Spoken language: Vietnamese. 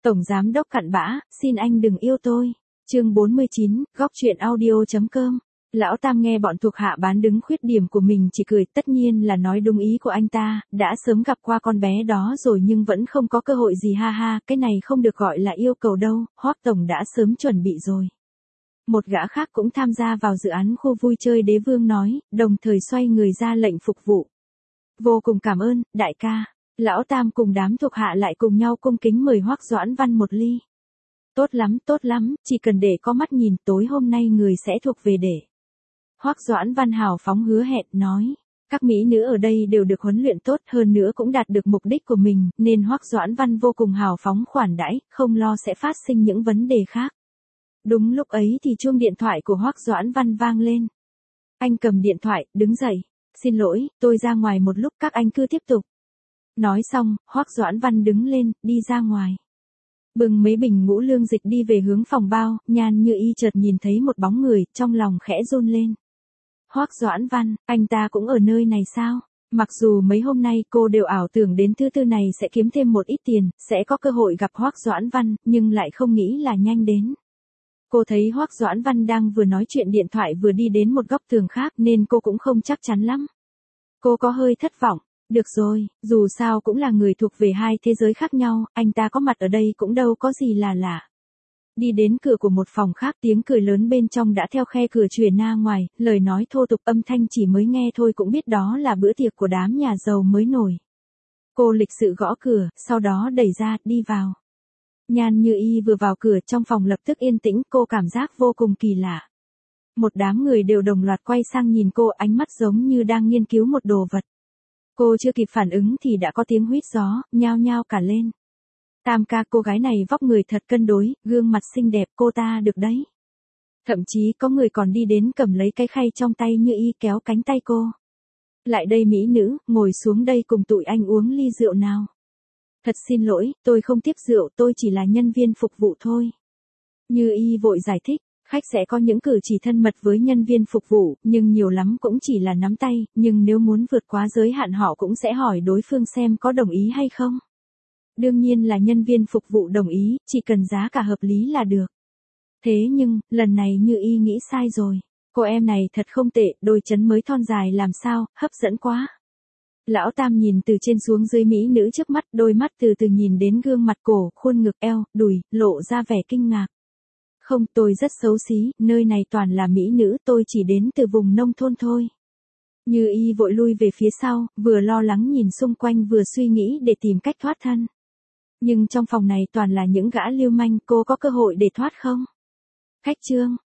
Tổng giám đốc cặn bã, xin anh đừng yêu tôi. Chương 49, góc truyện audio.com. Lão Tam nghe bọn thuộc hạ bán đứng khuyết điểm của mình chỉ cười, tất nhiên là nói đúng ý của anh ta, đã sớm gặp qua con bé đó rồi nhưng vẫn không có cơ hội gì, ha ha, cái này không được gọi là yêu cầu đâu, Hoắc tổng đã sớm chuẩn bị rồi. Một gã khác cũng tham gia vào dự án khu vui chơi Đế Vương nói, đồng thời xoay người ra lệnh phục vụ. Vô cùng cảm ơn, đại ca. Lão Tam cùng đám thuộc hạ lại cùng nhau cung kính mời Hoắc Doãn Văn một ly. Tốt lắm, chỉ cần để có mắt nhìn, tối hôm nay người sẽ thuộc về để. Hoắc Doãn Văn hào phóng hứa hẹn, nói, các mỹ nữ ở đây đều được huấn luyện tốt, hơn nữa cũng đạt được mục đích của mình, nên Hoắc Doãn Văn vô cùng hào phóng khoản đãi, không lo sẽ phát sinh những vấn đề khác. Đúng lúc ấy thì chuông điện thoại của Hoắc Doãn Văn vang lên. Anh cầm điện thoại, đứng dậy, xin lỗi, tôi ra ngoài một lúc, các anh cứ tiếp tục. Nói xong, Hoắc Doãn Văn đứng lên, đi ra ngoài. Bưng mấy bình ngũ lương dịch đi về hướng phòng bao, Nhan Như Y chợt nhìn thấy một bóng người, trong lòng khẽ run lên. Hoắc Doãn Văn, anh ta cũng ở nơi này sao? Mặc dù mấy hôm nay cô đều ảo tưởng đến thứ tư này sẽ kiếm thêm một ít tiền, sẽ có cơ hội gặp Hoắc Doãn Văn, nhưng lại không nghĩ là nhanh đến. Cô thấy Hoắc Doãn Văn đang vừa nói chuyện điện thoại vừa đi đến một góc tường khác nên cô cũng không chắc chắn lắm. Cô có hơi thất vọng. Được rồi, dù sao cũng là người thuộc về hai thế giới khác nhau, anh ta có mặt ở đây cũng đâu có gì là lạ. Đi đến cửa của một phòng khác, tiếng cười lớn bên trong đã theo khe cửa truyền ra ngoài, lời nói thô tục âm thanh chỉ mới nghe thôi cũng biết đó là bữa tiệc của đám nhà giàu mới nổi. Cô lịch sự gõ cửa, sau đó đẩy ra, đi vào. Nhan Như Y vừa vào cửa, trong phòng lập tức yên tĩnh, cô cảm giác vô cùng kỳ lạ. Một đám người đều đồng loạt quay sang nhìn cô, ánh mắt giống như đang nghiên cứu một đồ vật. Cô chưa kịp phản ứng thì đã có tiếng huýt gió, nhao nhao cả lên. Tam ca, cô gái này vóc người thật cân đối, gương mặt xinh đẹp, cô ta được đấy. Thậm chí có người còn đi đến cầm lấy cái khay trong tay Như Y kéo cánh tay cô. Lại đây mỹ nữ, ngồi xuống đây cùng tụi anh uống ly rượu nào. Thật xin lỗi, tôi không tiếp rượu, tôi chỉ là nhân viên phục vụ thôi. Như Y vội giải thích. Khách sẽ có những cử chỉ thân mật với nhân viên phục vụ, nhưng nhiều lắm cũng chỉ là nắm tay, nhưng nếu muốn vượt quá giới hạn họ cũng sẽ hỏi đối phương xem có đồng ý hay không. Đương nhiên là nhân viên phục vụ đồng ý, chỉ cần giá cả hợp lý là được. Thế nhưng, lần này Như Y nghĩ sai rồi. Cô em này thật không tệ, đôi chân mới thon dài làm sao, hấp dẫn quá. Lão Tam nhìn từ trên xuống dưới mỹ nữ trước mắt, đôi mắt từ từ nhìn đến gương mặt, cổ, khuôn ngực, eo, đùi, lộ ra vẻ kinh ngạc. Không, tôi rất xấu xí, nơi này toàn là mỹ nữ, tôi chỉ đến từ vùng nông thôn thôi. Như Y vội lui về phía sau, vừa lo lắng nhìn xung quanh vừa suy nghĩ để tìm cách thoát thân. Nhưng trong phòng này toàn là những gã lưu manh, cô có cơ hội để thoát không? Khách trương,